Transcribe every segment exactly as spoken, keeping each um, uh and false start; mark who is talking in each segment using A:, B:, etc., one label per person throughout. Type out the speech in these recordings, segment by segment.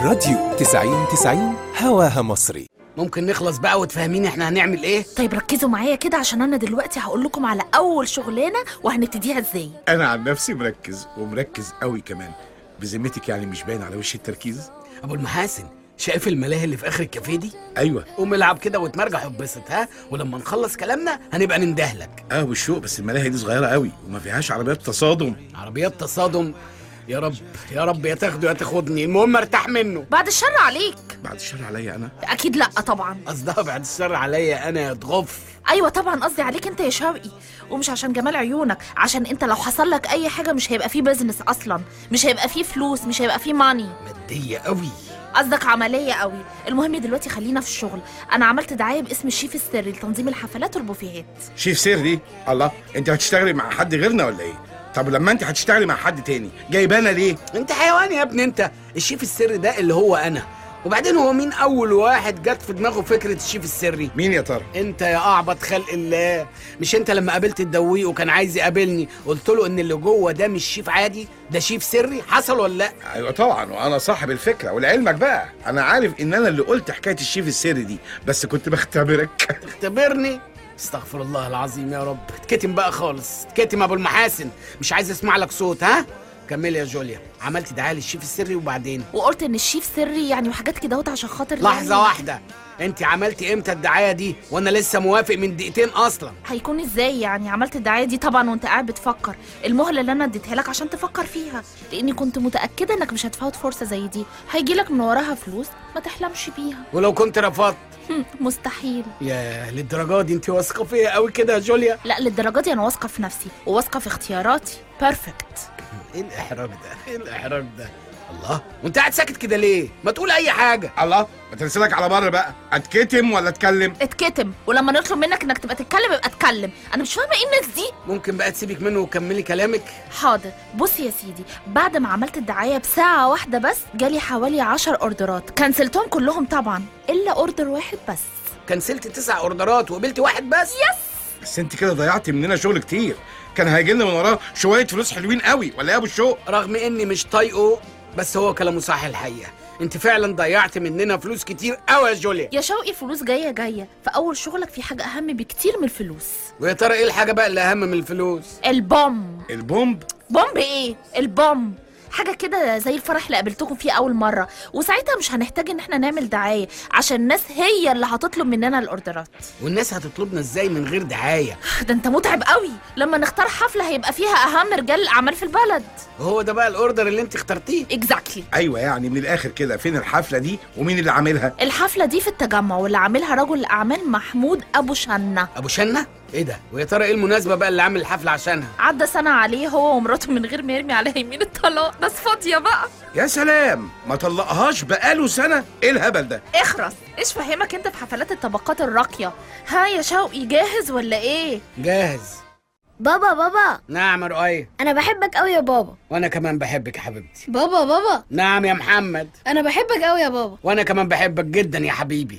A: الراديو تسعين تسعين هواها مصري.
B: ممكن نخلص بقى وتفهميني احنا هنعمل ايه؟
C: طيب ركزوا معايا كده عشان انا دلوقتي هقول لكم على اول شغلانه وهنبتديها ازاي.
D: انا عن نفسي مركز ومركز قوي كمان. بذمتك يعني مش باين على وش التركيز؟
B: ابو المحاسن، شايف الملاهي اللي في اخر الكافيه دي؟
D: ايوه.
B: قوم العب كده وتمرجح واتبسط، ها؟ ولما نخلص كلامنا هنبقى نندهلك.
D: اه والشوق، بس الملاهي دي صغيره قوي وما فيهاش عربيات تصادم.
B: عربيات تصادم؟ يا رب يا رب يا تاخده يا تاخدني، المهم ارتاح منه.
C: بعد الشر عليك.
D: بعد الشر عليا انا؟
C: اكيد لا طبعا.
B: قصدها بعد الشر عليا انا يا تغف.
C: ايوه طبعا قصدي عليك انت يا شوقي، ومش عشان جمال عيونك، عشان انت لو حصل لك اي حاجه مش هيبقى فيه بيزنس اصلا، مش هيبقى فيه فلوس، مش هيبقى فيه ماني.
B: ماديه قوي.
C: قصدك عمليه قوي. المهم دلوقتي خلينا في الشغل. انا عملت دعايه باسم الشيف السري لتنظيم الحفلات والبوفيهات.
D: شيف سير دي؟ الله، انت هتشتغلي مع حد غيرنا ولا ايه؟ طب لما انت هتشتغلي مع حد تاني جايبانا ليه؟
B: انت حيوان يا ابني انت. الشيف السري ده اللي هو انا. وبعدين هو مين اول واحد جت في دماغه فكره الشيف السري؟
D: مين يا ترى؟
B: انت يا اعبط خلق الله. مش انت لما قابلت الدويق وكان عايز يقابلني قلت له ان اللي جوه ده مش شيف عادي، ده شيف سري؟ حصل ولا لا؟
D: ايوه طبعا، وانا صاحب الفكره. ولعلمك بقى انا عارف ان انا اللي قلت حكايه الشيف السري دي، بس كنت بختبرك.
B: تختبرني؟ استغفر الله العظيم يا رب. اتكتم بقى خالص، اتكتم ابو المحاسن، مش عايز اسمع لك صوت. ها كملي يا جوليا. عملت دعايه للشيف السري وبعدين؟
C: وقلت ان الشيف سري يعني وحاجات كده اهوت عشان خاطر
B: لحظه
C: يعني...
B: واحده، انت عملتي امتى الدعايه دي وانا لسه موافق من دقيقتين اصلا؟
C: هيكون ازاي يعني؟ عملت الدعايه دي طبعا وانت قاعد بتفكر. المهله اللي انا اديتها لك عشان تفكر فيها، لاني كنت متاكده انك مش هتفوت فرصه زي دي، هيجي لك من وراها فلوس ما تحلمش بيها.
B: ولو كنت رفضت؟
C: مستحيل.
B: يا للدرجه دي انت واثقه فيا قوي كده يا جوليا؟
C: لا للدرجه دي انا واثقه في نفسي وواثقه في اختياراتي. بيرفكت.
B: ايه الاحراج ده؟ ايه الاحراج ده؟ الله، وانت قاعد ساكت كده ليه؟ ما تقول اي حاجه.
D: الله، ما تنسلك على بره بقى. اتكتم ولا اتكلم؟
C: اتكتم، ولما نطلب منك انك تبقى تتكلم يبقى اتكلم. انا مش فاهمه ايه الناس دي.
B: ممكن بقى تسيبك منه وكملي كلامك؟
C: حاضر. بص يا سيدي، بعد ما عملت الدعايه بساعه واحده بس جالي حوالي عشر اوردرات، كنسلتهم كلهم طبعا الا اوردر واحد بس.
B: كنسلت تسع اوردرات وقبلت واحد بس؟
C: يس.
D: بس انت كده ضيعتي مننا شغل كتير، كان هيجي لنا من وراه شويه فلوس حلوين قوي، ولا ايه يا ابو الشوق؟
B: رغم اني مش طايقه بس هو كلامه صح الحقيقه. انت فعلا ضيعت مننا فلوس كتير قوي يا جوليا.
C: يا شوقي فلوس جايه جايه، فاول شغلك في حاجه اهم بكتير من الفلوس.
B: ويا ترى ايه الحاجه بقى اللي اهم من الفلوس؟
C: البوم.
D: البومب؟
C: بومب ايه؟ البوم حاجه كده زي الفرح اللي قابلتكم فيه اول مره، وساعتها مش هنحتاج ان احنا نعمل دعايه عشان الناس هي اللي هتطلب مننا الاوردرات.
B: والناس هتطلبنا ازاي من غير دعايه؟
C: ده انت متعب قوي. لما نختار حفله هيبقى فيها اهم رجال الاعمال في البلد.
B: وهو ده بقى الاوردر اللي انت اخترتيه؟
C: اكزاكتلي.
D: ايوه، يعني من الاخر كده فين الحفله دي ومين اللي عاملها؟
C: الحفله دي في التجمع واللي عاملها رجل الاعمال محمود ابو شنه.
B: ابو شنه؟ ايه ده؟ ويا ترى ايه المناسبه بقى اللي عامل الحفله عشانها؟
C: عدى سنه عليه هو ومراته من غير ما يرمي عليها يمين الطلاق، ناس فاضيه بقى.
D: يا سلام، ما طلقهاش بقاله سنه؟ ايه الهبل ده؟
C: اخرس. ايش فهمك انت في حفلات الطبقات الراقيه؟ ها يا شوقي جاهز ولا ايه؟
B: جاهز.
E: بابا بابا.
B: نعم يا رؤية.
E: انا بحبك قوي يا بابا.
B: وانا كمان بحبك يا حبيبتي.
E: بابا بابا.
B: نعم يا محمد.
E: انا بحبك قوي يا بابا.
B: وانا كمان بحبك جدا يا حبيبي.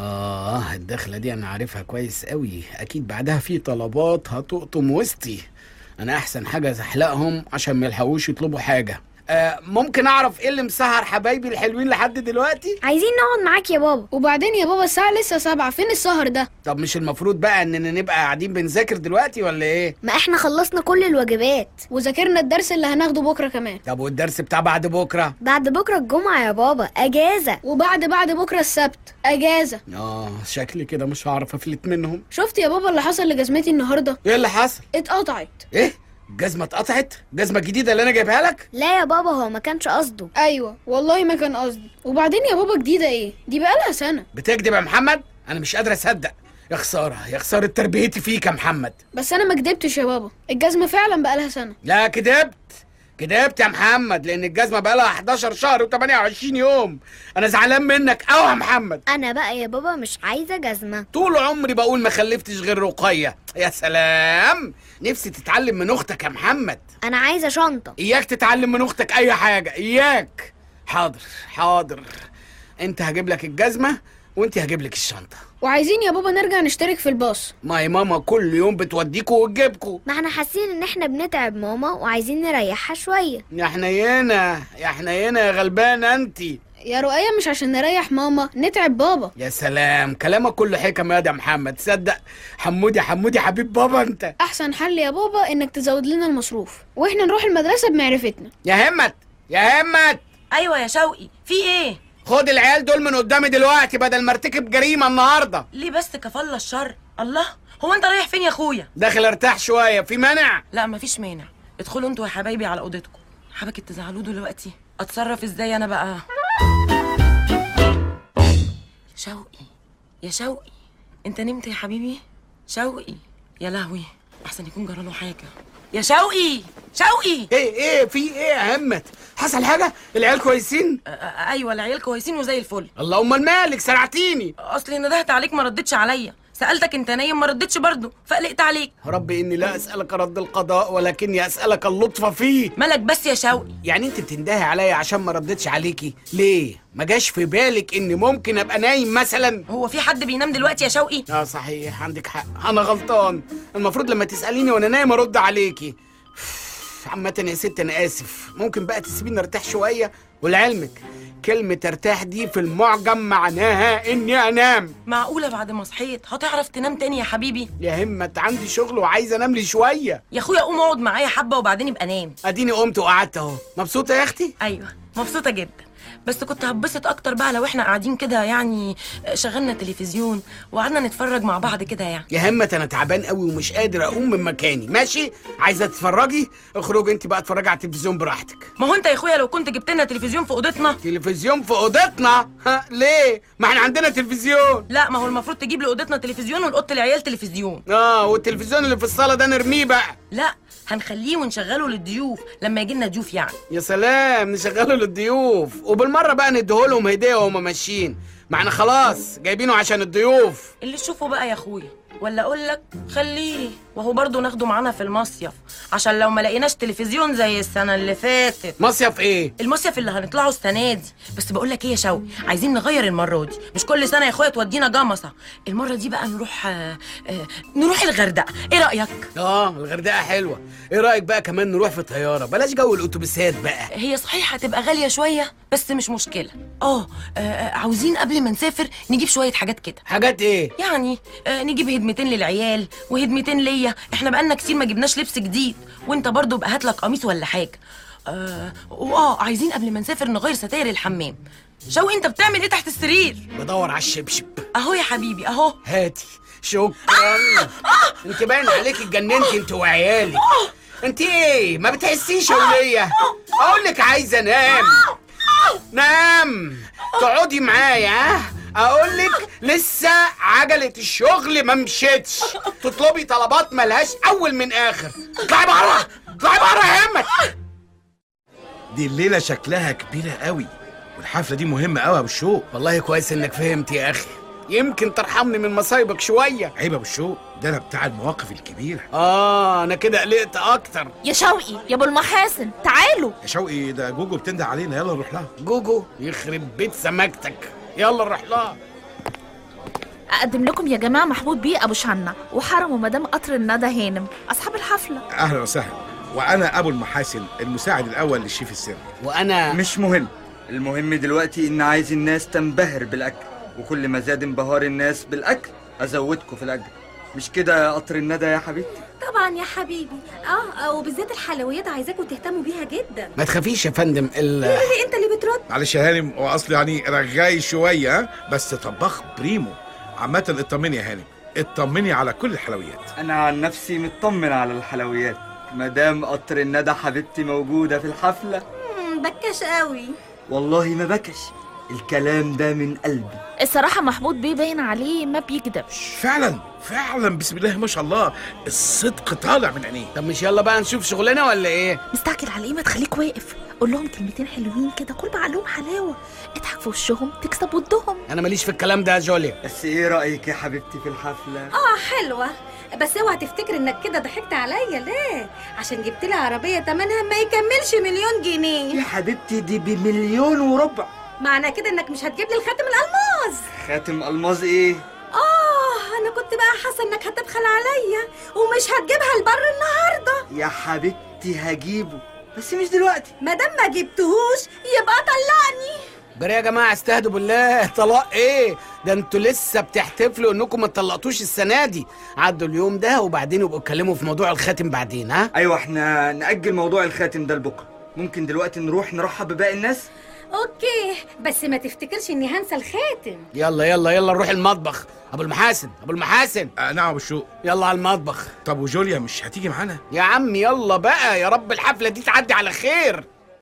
B: آه الدخلة دي أنا عارفها كويس قوي، أكيد بعدها في طلبات هتقطم وسطي. أنا أحسن حاجة زحلقهم عشان ما يلحقوش يطلبوا حاجة. آه ممكن أعرف إيه اللي مسهر حبايبي الحلوين لحد دلوقتي؟
E: عايزين نقعد معاك يا بابا. وبعدين يا بابا الساعة لسه سبعة، فين السهر ده؟
B: طب مش المفروض بقى إننا نبقى قاعدين بنذاكر دلوقتي ولا إيه؟
E: ما إحنا خلصنا كل الواجبات وذاكرنا الدرس اللي هناخده بكرة كمان.
B: طب والدرس بتاع بعد بكرة؟
E: بعد بكرة الجمعة يا بابا، أجازة. وبعد بعد بكرة السبت أجازة.
B: آه شكلي كده مش هعرف أفلت منهم.
E: شفت يا بابا اللي حصل لجزمتي النهاردة؟
B: إيه اللي حصل؟
E: اتقطعت.
B: إيه؟ الجزمة اتقطعت؟ الجزمة الجديدة اللي أنا جايبها لك؟
E: لا يا بابا، هو ما كانش قصده. أيوة والله ما كان قصده. وبعدين يا بابا جديدة إيه؟ دي بقالها سنة.
B: بتكذب يا محمد؟ أنا مش قادر أصدق. يا خسارة يا خسارة تربيتي فيك يا محمد.
E: بس أنا ما كدبتش يا بابا، الجزمة فعلا بقالها سنة.
B: لا كدبت كدبت يا محمد، لأن الجزمة بقالها حداشر شهر وتمانية وعشرين يوم. أنا زعلان منك أوي يا محمد.
E: أنا بقى يا بابا مش عايزة جزمة.
B: طول عمري بقول ما خلفتش غير رقية. يا سلام، نفسي تتعلم من أختك يا محمد.
E: أنا عايزة شنطة.
B: إياك تتعلم من أختك أي حاجة، إياك. حاضر حاضر، أنت هجيب لك الجزمة وانت هجيب لك الشنطه.
E: وعايزين يا بابا نرجع نشترك في الباص.
B: ما هي ماما كل يوم بتوديكوا وتجيبكوا.
F: ما احنا حاسين ان احنا بنتعب ماما وعايزين نريحها شويه.
B: يا حنينه يا حنينه يا غلبانه انت.
E: يا رؤية مش عشان نريح ماما نتعب بابا.
B: يا سلام، كلامك كله حكم يا ده محمد. تصدق حمودي حمودي حبيب بابا انت.
E: احسن حل يا بابا انك تزود لنا المصروف واحنا نروح المدرسه بمعرفتنا.
B: يا همت يا همت.
G: ايوه يا شوقي، في ايه؟
B: خد العيال دول من قدامي دلوقتي بدل ما ارتكب جريمه النهارده.
G: ليه بس كفالة الشر؟ الله، هو انت رايح فين يا اخويا؟
B: داخل ارتاح شويه، في مانع؟
G: لا مفيش مانع، ادخلوا انتوا يا حبايبي على اوضتكم. حبكت تزعلوا دلوقتي، اتصرف ازاي انا بقى؟ شوقي يا شوقي، انت نمت يا حبيبي؟ شوقي يا لهوي، احسن يكون جراله حاجه. يا شوقي شوقي.
B: ايه ايه في ايه يا همت؟ حصل حاجه؟ العيال كويسين؟
G: آه ايوه العيال كويسين وزي الفل.
B: الله، امال مالك سرعتيني؟
G: اصلي ندهت عليك ما ردتش عليا، سالتك انت نايم ما ردتش برضه فقلقت عليك.
B: ربي اني لا اسالك رد القضاء ولكني اسالك اللطف فيه.
G: مالك بس يا شوقي؟
B: يعني انت بتندهي عليا عشان ما ردتش عليكي ليه؟ ما جاش في بالك اني ممكن ابقى نايم مثلا؟
G: هو في حد بينام دلوقتي يا شوقي؟
B: اه صحيح، عندك حق، انا غلطان. المفروض لما تساليني وانا نايم ارد عليكي. عامة يا ست انا اسف، ممكن بقى تسيبيني ارتاح شويه؟ ولعلمك كلمة ارتاح دي في المعجم معناها اني انام.
G: معقولة بعد ما صحيت هتعرف تنام تاني يا حبيبي؟
B: يا همت عندي شغل وعايزة انام لي شوية.
G: يا اخويا قوم اقعد معايا حبة وبعدين يبقى نام.
B: اديني قمت وقعدت اهو. مبسوطة يا اختي؟
G: ايوه مبسوطة جدا، بس كنت هتبسط اكتر بقى لو احنا قاعدين كده يعني شغلنا تلفزيون وقعدنا نتفرج مع بعض كده يعني.
B: يا همت انا تعبان قوي ومش قادر اقوم من مكاني. ماشي، عايزه تتفرجي؟ اخرجي انت بقى اتفرجي على التلفزيون براحتك.
G: ما هو انت يا اخويا لو كنت جبت لنا تلفزيون في اوضتنا.
B: تلفزيون في اوضتنا؟ ها ليه؟ ما احنا عندنا تلفزيون.
G: لا ما هو المفروض تجيب لاوضتنا تلفزيون ولأوضة العيال تلفزيون.
B: اه والتلفزيون اللي في الصاله ده نرميه بقى؟
G: لا هنخليه ونشغله للضيوف لما يجي لنا ضيوف يعني.
B: يا سلام، نشغله للضيوف وبالمره بقى نديهولهم هديه وهم ماشيين. ما احنا خلاص جايبينه عشان الضيوف.
G: اللي تشوفه بقى يا اخويا، ولا اقول لك خليه وهو برضه ناخده معانا في المصيف عشان لو ما لقيناش تلفزيون زي السنه اللي فاتت.
B: مصيف ايه؟
G: المصيف اللي هنطلعه السنه دي. بس بقول لك ايه يا شوقي، عايزين نغير المره دي، مش كل سنه يا اخويا تودينا جمصه. المره دي بقى نروح آه آه نروح الغردقه، ايه رايك؟
B: اه الغردقه حلوه. ايه رايك بقى كمان نروح في طياره؟ بلاش جو الاتوبيسات بقى.
G: هي صحيح هتبقى غاليه شويه بس مش مشكله. اه عاوزين قبل ما نسافر نجيب شويه حاجات كده.
B: حاجات ايه؟
G: يعني آه نجيب هدمتين للعيال وهدمتين ليا، احنا بقالنا كتير ما جبناش لبس جديد، وانت برضو بقى هات لك قميص ولا حاجه. اه واه عايزين قبل ما نسافر نغير ستاير الحمام. شوقي انت بتعمل ايه تحت السرير؟
B: بدور على الشبشب.
G: اهو يا حبيبي اهو.
B: هاتي. شكرا. انت باين عليك اتجننتي انت وعيالك. انت ايه ما بتحسيش ولية؟ اقول لك عايزه انام. نام تقعدي معايا. اقول لك لسه عجله الشغل ما مشيتش، تطلبي طلبات ملهاش اول من اخر. اطلعي بره اطلعي بره يا همت.
D: دي الليله شكلها كبيره قوي والحفله دي مهمه قوي يا ابو الشوق.
B: والله كويس انك فهمت يا اخي، يمكن ترحمني من مصايبك شويه.
D: عيب يا ابو الشوق، ده انا بتاع المواقف الكبيره.
B: اه انا كده قلقت اكتر.
C: يا شوقي يا ابو المحاسن تعالوا.
D: يا شوقي ده جوجو بتنده علينا، يلا نروح لها.
B: جوجو يخرب بيت سماكتك، يلا نروح لها.
C: اقدم لكم يا جماعه محمود بيه ابو شنة وحرم ومدام قطر الندى هانم اصحاب الحفله.
D: اهلا وسهلا، وانا ابو المحاسن المساعد الاول للشيف السري.
B: وانا
H: مش مهم، المهم دلوقتي ان عايز الناس تنبهر بالاكل، وكل ما زاد انبهار الناس بالاكل ازودكم في الاجر. مش كده يا قطر الندى يا حبيبتي؟
I: طبعا يا حبيبي. اه وبالذات الحلويات عايزاكم تهتموا بيها جدا.
B: ما تخافيش يا فندم. ال
I: ليه انت اللي بترد؟
D: معلش يا هانم، هو اصلي يعني رغاي شويه بس طباخ بريمو. عامه اطمني يا هانم، اطمني على كل الحلويات.
H: انا عن نفسي مطمن على الحلويات مدام قطر الندى حبيبتي موجوده في الحفله.
I: امم بكش قوي.
H: والله ما بكش، الكلام ده من قلبي.
C: الصراحه محمود بيه باين عليه ما بيكدبش.
D: فعلا فعلا بسم الله ما شاء الله، الصدق طالع من عينيه.
B: طب مش يلا بقى نشوف شغلنا ولا ايه؟
C: مستعجل على ايه؟ ما تخليك واقف، قول لهم كلمتين حلوين كده، كل بعقلهم حلاوه، اضحك في وشهم تكسب ودهم.
B: انا ماليش في الكلام ده يا جوليا.
H: بس ايه رايك يا حبيبتي في الحفله؟
I: اه حلوه، بس اوعى تفتكر انك كده ضحكت عليا. ليه؟ عشان جبت لي عربيه تمنها ما يكملش مليون جنيه
H: يا حبيبتي دي بمليون وربع.
I: معنى كده انك مش هتجيب لي الخاتم الالماس.
H: خاتم الماظ ايه؟
I: اه انا كنت بقى حاسه انك هتبخل عليا ومش هتجيبها البر النهارده.
H: يا حبيبتي هجيبه بس مش دلوقتي.
I: ما دام ما جبتهوش يبقى طلقني.
B: جري يا جماعه، استهدوا بالله. طلاق ايه ده؟ انتوا لسه بتحتفلوا انكم ما طلقتوش السنه دي. عدوا اليوم ده وبعدين يبقوا اتكلموا في موضوع الخاتم بعدين. ها
H: ايوه احنا نأجل موضوع الخاتم ده لبكره. ممكن دلوقتي نروح نرحب بباقي الناس؟
I: اوكي بس ما تفتكرش اني هنسى الخاتم.
B: يلا يلا يلا نروح المطبخ. ابو المحاسن ابو المحاسن
D: آه نعم الشوق.
B: يلا على المطبخ.
D: طب وجوليا مش هتيجي معانا؟
B: يا عم يلا بقى، يا رب الحفله دي تعدي على خير.